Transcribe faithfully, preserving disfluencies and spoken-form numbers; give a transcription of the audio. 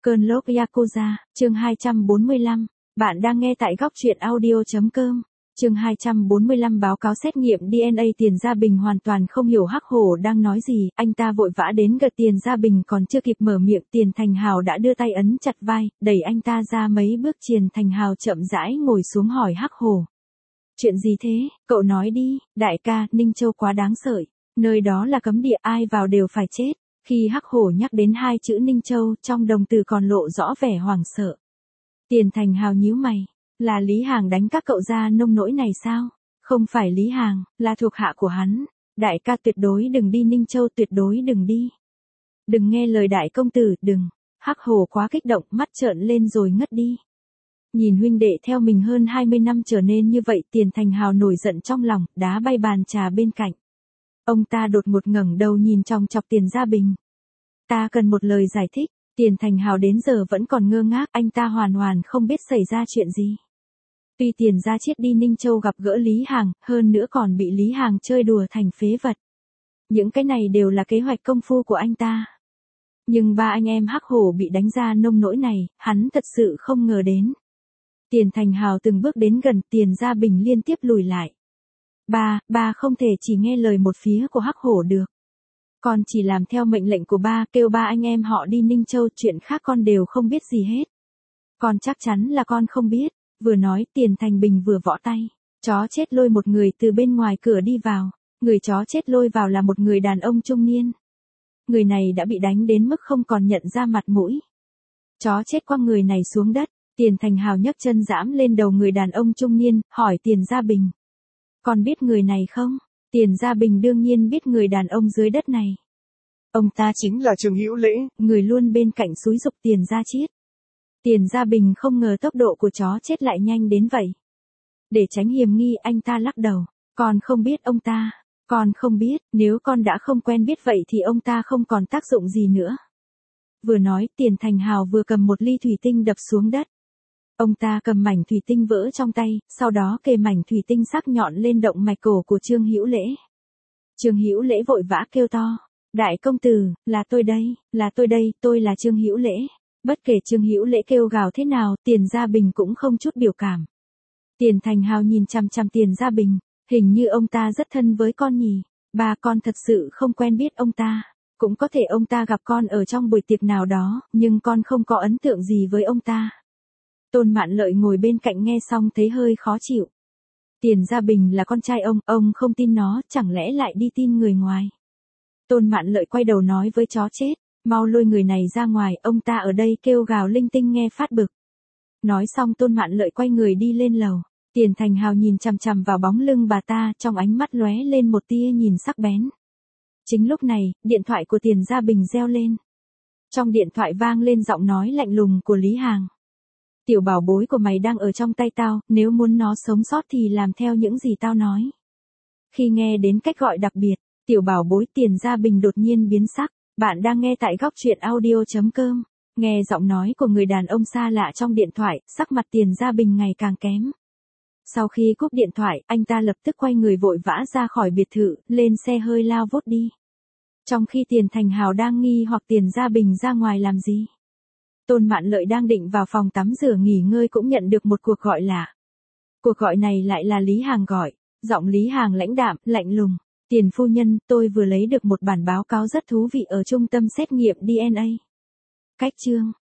Cơn lốc Yakuza, chương hai trăm bốn mươi lăm. Bạn đang nghe tại góc truyện audio.com. Chương hai trăm bốn mươi lăm báo cáo xét nghiệm đê en a Tiền Gia Bình hoàn toàn không hiểu Hắc Hổ đang nói gì, anh ta vội vã đến gần Tiền Gia Bình còn chưa kịp mở miệng, Tiền Thành Hào đã đưa tay ấn chặt vai, đẩy anh ta ra mấy bước. Tiền Thành Hào chậm rãi ngồi xuống hỏi Hắc Hổ. Chuyện gì thế, cậu nói đi, đại ca, Ninh Châu quá đáng sợi, nơi đó là cấm địa, ai vào đều phải chết. Khi Hắc Hổ nhắc đến hai chữ Ninh Châu, trong đồng từ còn lộ rõ vẻ hoảng sợ. Tiền Thành Hào nhíu mày, là Lý Hàng đánh các cậu ra nông nỗi này sao? Không phải Lý Hàng, là thuộc hạ của hắn. Đại ca tuyệt đối đừng đi Ninh Châu, tuyệt đối đừng đi. Đừng nghe lời đại công tử, đừng. Hắc Hổ quá kích động, mắt trợn lên rồi ngất đi. Nhìn huynh đệ theo mình hơn hai mươi năm trở nên như vậy, Tiền Thành Hào nổi giận trong lòng, đá bay bàn trà bên cạnh. Ông ta đột ngột ngẩng đầu nhìn chòng chọc Tiền Gia Bình. Ta cần một lời giải thích. Tiền Thành Hào đến giờ vẫn còn ngơ ngác, anh ta hoàn hoàn không biết xảy ra chuyện gì. Tuy Tiền Gia Chiết đi Ninh Châu gặp gỡ Lý Hàng, hơn nữa còn bị Lý Hàng chơi đùa thành phế vật. Những cái này đều là kế hoạch công phu của anh ta. Nhưng ba anh em Hắc Hổ bị đánh ra nông nỗi này, hắn thật sự không ngờ đến. Tiền Thành Hào từng bước đến gần, Tiền Gia Bình liên tiếp lùi lại. Ba, ba không thể chỉ nghe lời một phía của Hắc Hổ được. Con chỉ làm theo mệnh lệnh của ba, kêu ba anh em họ đi Ninh Châu, chuyện khác con đều không biết gì hết. Con chắc chắn là con không biết. Vừa nói, Tiền Thành Bình vừa võ tay. Chó chết lôi một người từ bên ngoài cửa đi vào. Người chó chết lôi vào là một người đàn ông trung niên. Người này đã bị đánh đến mức không còn nhận ra mặt mũi. Chó chết quăng người này xuống đất. Tiền Thành Hào nhấc chân giẫm lên đầu người đàn ông trung niên, hỏi Tiền Gia Bình. Con biết người này không? Tiền Gia Bình đương nhiên biết người đàn ông dưới đất này. Ông ta chính là Trương Hữu Lễ, người luôn bên cạnh xúi giục Tiền Gia Chiết. Tiền Gia Bình không ngờ tốc độ của chó chết lại nhanh đến vậy. Để tránh hiềm nghi, anh ta lắc đầu. Con không biết ông ta. Con không biết, nếu con đã không quen biết vậy thì ông ta không còn tác dụng gì nữa. Vừa nói, Tiền Thành Hào vừa cầm một ly thủy tinh đập xuống đất. Ông ta cầm mảnh thủy tinh vỡ trong tay, sau đó kề mảnh thủy tinh sắc nhọn lên động mạch cổ của Trương Hữu Lễ. Trương Hữu Lễ vội vã kêu to. Đại công tử, là tôi đây, là tôi đây, tôi là Trương Hữu Lễ. Bất kể Trương Hữu Lễ kêu gào thế nào, Tiền Gia Bình cũng không chút biểu cảm. Tiền Thành Hào nhìn chằm chằm Tiền Gia Bình, hình như ông ta rất thân với con nhỉ. Ba, con thật sự không quen biết ông ta. Cũng có thể ông ta gặp con ở trong buổi tiệc nào đó, nhưng con không có ấn tượng gì với ông ta. Tôn Mạn Lợi ngồi bên cạnh nghe xong thấy hơi khó chịu. Tiền Gia Bình là con trai ông, ông không tin nó, chẳng lẽ lại đi tin người ngoài. Tôn Mạn Lợi quay đầu nói với chó chết, mau lôi người này ra ngoài, ông ta ở đây kêu gào linh tinh nghe phát bực. Nói xong Tôn Mạn Lợi quay người đi lên lầu. Tiền Thành Hào nhìn chằm chằm vào bóng lưng bà ta, trong ánh mắt lóe lên một tia nhìn sắc bén. Chính lúc này, điện thoại của Tiền Gia Bình reo lên. Trong điện thoại vang lên giọng nói lạnh lùng của Lý Hàng. Tiểu bảo bối của mày đang ở trong tay tao, nếu muốn nó sống sót thì làm theo những gì tao nói. Khi nghe đến cách gọi đặc biệt, tiểu bảo bối Tiền Gia Bình đột nhiên biến sắc. Bạn đang nghe tại góc truyện audio.com. Nghe giọng nói của người đàn ông xa lạ trong điện thoại, sắc mặt Tiền Gia Bình ngày càng kém. Sau khi cúp điện thoại, anh ta lập tức quay người vội vã ra khỏi biệt thự, lên xe hơi lao vút đi. Trong khi Tiền Thành Hào đang nghi hoặc Tiền Gia Bình ra ngoài làm gì. Tôn Mạn Lợi đang định vào phòng tắm rửa nghỉ ngơi cũng nhận được một cuộc gọi lạ. Cuộc gọi này lại là Lý Hàng gọi, giọng Lý Hàng lãnh đạm, lạnh lùng. Tiền phu nhân, tôi vừa lấy được một bản báo cáo rất thú vị ở trung tâm xét nghiệm đê en a. Cách chương,